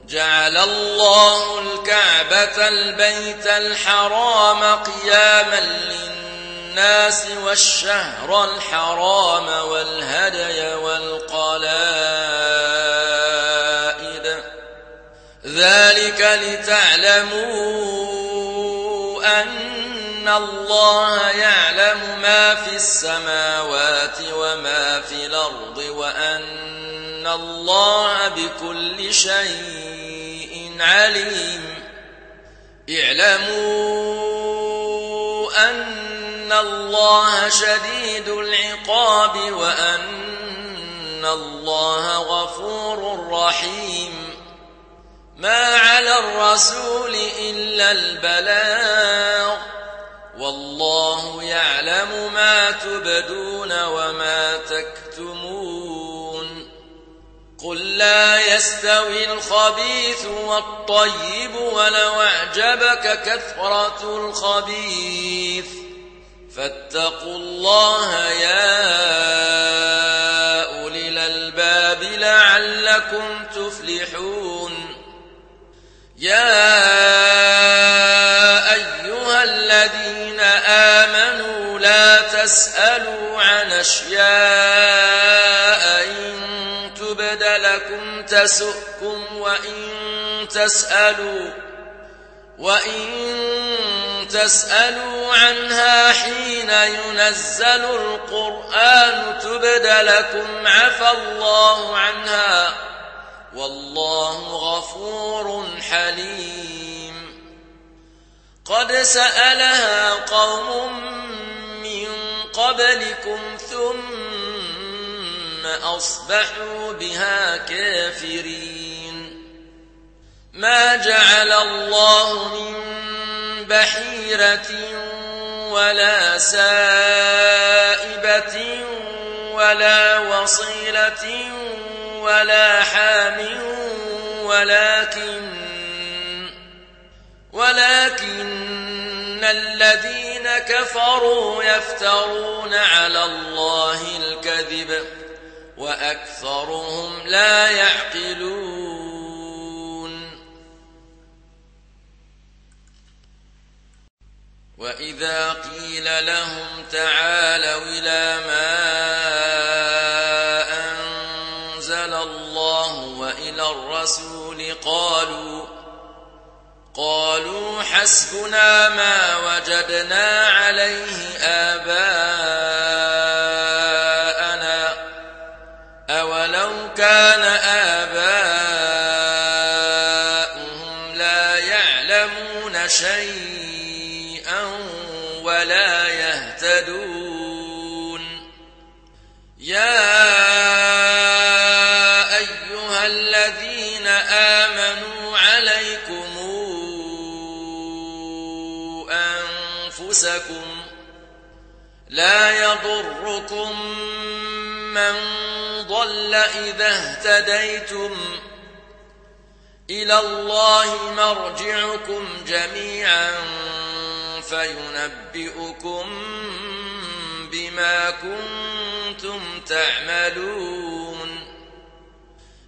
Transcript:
جعل الله الكعبة البيت الحرام قياما للناس والشهر الحرام والهدي والقلائد ذلك لتعلموا أن الله يعلم ما في السماوات وما في الأرض وأن الله بكل شيء عليم اعلموا أن الله شديد العقاب وأن الله غفور رحيم ما على الرسول إلا البلاغ والله يعلم ما تبدون وما تكتمون قل لا يستوي الخبيث والطيب ولو أعجبك كثرة الخبيث فاتقوا الله يا أولي الألباب لعلكم تفلحون يا أيها الذين آمنوا لا تسألوا عن أشياء إن تبد لكم تسؤكم وإن تسألوا عنها حين ينزل القرآن تبد لكم عفى الله عنها والله غفور حليم قد سألها قوم من قبلكم ثم أصبحوا بها كافرين ما جعل الله من بحيرة ولا سائبة ولا وصيلة ولا حام ولكن الذين كفروا يفترون على الله الكذب وأكثرهم لا يعقلون وإذا قيل لهم تعالوا إلى ما أنزل الله وإلى الرسول قالوا حسبنا ما وجدنا عليه آباءنا أولو كان آباؤهم لا يعلمون شيئا ولا يهتدون يا أيها الذين آمنوا عليكم أنفسكم لا يضركم من ضل إذا اهتديتم إلى الله مرجعكم جميعا فينبئكم بما كنتم تعملون